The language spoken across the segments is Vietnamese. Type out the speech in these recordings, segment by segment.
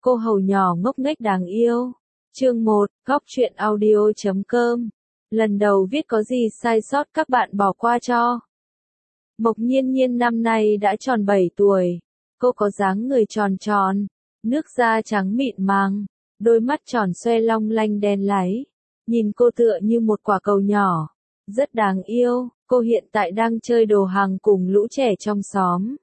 Cô hầu nhỏ ngốc nghếch đáng yêu. Chương 1, Góc truyện audio.com. Lần đầu viết có gì sai sót các bạn bỏ qua cho. Mộc Nhiên Nhiên năm nay đã tròn 7 tuổi. Cô có dáng người tròn tròn, nước da trắng mịn màng, đôi mắt tròn xoe long lanh đen láy. Nhìn cô tựa như một quả cầu nhỏ, rất đáng yêu. Cô hiện tại đang chơi đồ hàng cùng lũ trẻ trong xóm.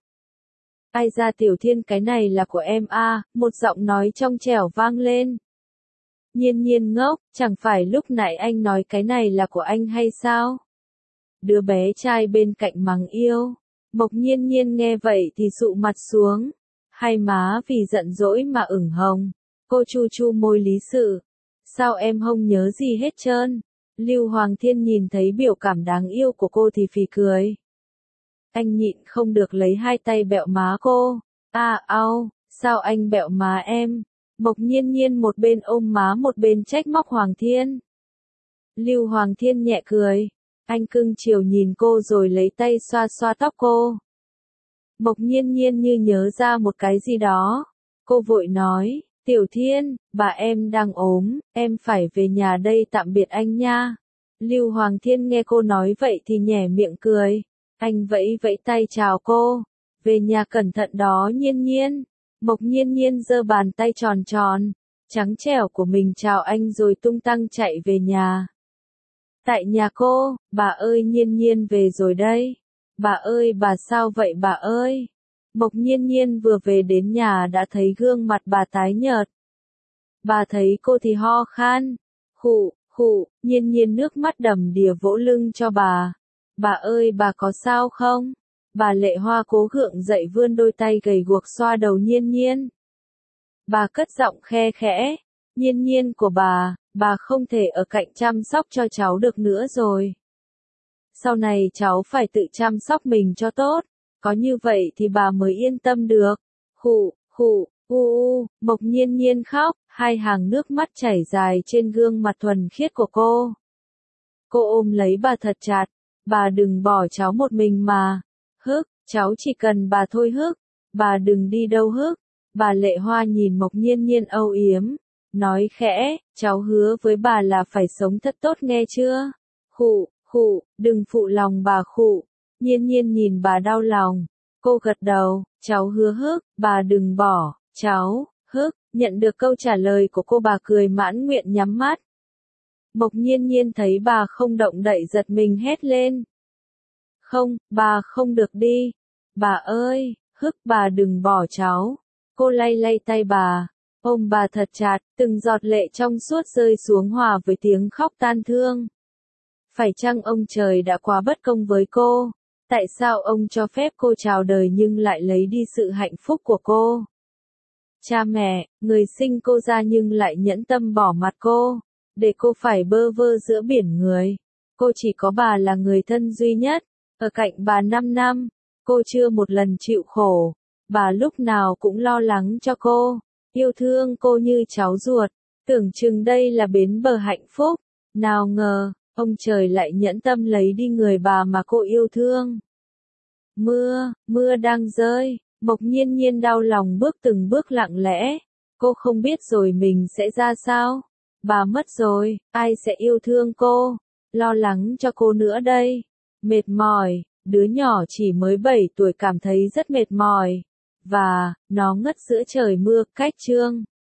Ai ra Tiểu Thiên, cái này là của em à, một giọng nói trong trẻo vang lên. Nhiên Nhiên ngốc, chẳng phải lúc nãy anh nói cái này là của anh hay sao? Đứa bé trai bên cạnh mắng yêu. Mộc Nhiên Nhiên nghe vậy thì sụ mặt xuống, hai má vì giận dỗi mà ửng hồng. Cô chu chu môi lý sự. Sao em không nhớ gì hết trơn? Lưu Hoàng Thiên nhìn thấy biểu cảm đáng yêu của cô thì phì cười. Anh nhịn không được lấy hai tay bẹo má cô. À ao, sao anh bẹo má em? Mộc Nhiên Nhiên một bên ôm má một bên trách móc Hoàng Thiên. Lưu Hoàng Thiên nhẹ cười. Anh cưng chiều nhìn cô rồi lấy tay xoa xoa tóc cô. Mộc Nhiên Nhiên như nhớ ra một cái gì đó. Cô vội nói, Tiểu Thiên, bà em đang ốm, em phải về nhà đây, tạm biệt anh nha. Lưu Hoàng Thiên nghe cô nói vậy thì nhếch miệng cười. Anh vẫy vẫy tay chào cô. Về nhà cẩn thận đó Nhiên Nhiên. Mộc Nhiên Nhiên giơ bàn tay tròn tròn, trắng trẻo của mình chào anh rồi tung tăng chạy về nhà. Tại nhà cô, bà ơi Nhiên Nhiên về rồi đây. Bà ơi bà sao vậy bà ơi? Mộc Nhiên Nhiên vừa về đến nhà đã thấy gương mặt bà tái nhợt. Bà thấy cô thì ho khan. Khụ, khụ, Nhiên Nhiên nước mắt đầm đìa vỗ lưng cho bà. Bà ơi bà có sao không? Bà Lệ Hoa cố gượng dậy vươn đôi tay gầy guộc xoa đầu Nhiên Nhiên. Bà cất giọng khe khẽ. Nhiên Nhiên của bà không thể ở cạnh chăm sóc cho cháu được nữa rồi. Sau này cháu phải tự chăm sóc mình cho tốt. Có như vậy thì bà mới yên tâm được. Khụ, khụ, Mộc Nhiên Nhiên khóc, hai hàng nước mắt chảy dài trên gương mặt thuần khiết của cô. Cô ôm lấy bà thật chặt. Bà đừng bỏ cháu một mình mà. Hức, cháu chỉ cần bà thôi Hức. Bà đừng đi đâu Hức. Bà Lệ Hoa nhìn Mộc Nhiên Nhiên âu yếm, nói khẽ, cháu hứa với bà là phải sống thật tốt nghe chưa? Khụ, khụ, đừng phụ lòng bà khụ. Nhiên Nhiên nhìn bà đau lòng. Cô gật đầu, cháu hứa Hức, bà đừng bỏ, cháu, Hức. Nhận được câu trả lời của cô bà cười mãn nguyện nhắm mắt. Mộc Nhiên Nhiên thấy bà không động đậy giật mình hét lên. Không, bà không được đi. Bà ơi, Hức bà đừng bỏ cháu. Cô lay lay tay bà, ôm bà thật chặt, từng giọt lệ trong suốt rơi xuống hòa với tiếng khóc tan thương. Phải chăng ông trời đã quá bất công với cô? Tại sao ông cho phép cô chào đời nhưng lại lấy đi sự hạnh phúc của cô? Cha mẹ, người sinh cô ra nhưng lại nhẫn tâm bỏ mặt cô, để cô phải bơ vơ giữa biển người. Cô chỉ có bà là người thân duy nhất, ở cạnh bà 5 năm, cô chưa một lần chịu khổ. Bà lúc nào cũng lo lắng cho cô, yêu thương cô như cháu ruột, tưởng chừng đây là bến bờ hạnh phúc. Nào ngờ, ông trời lại nhẫn tâm lấy đi người bà mà cô yêu thương. Mưa đang rơi, Mộc Nhiên Nhiên đau lòng bước từng bước lặng lẽ. Cô không biết rồi mình sẽ ra sao. Bà mất rồi, ai sẽ yêu thương cô, lo lắng cho cô nữa đây. Mệt mỏi, đứa nhỏ chỉ mới 7 tuổi cảm thấy rất mệt mỏi. Và, nó ngất giữa trời mưa, cách chương.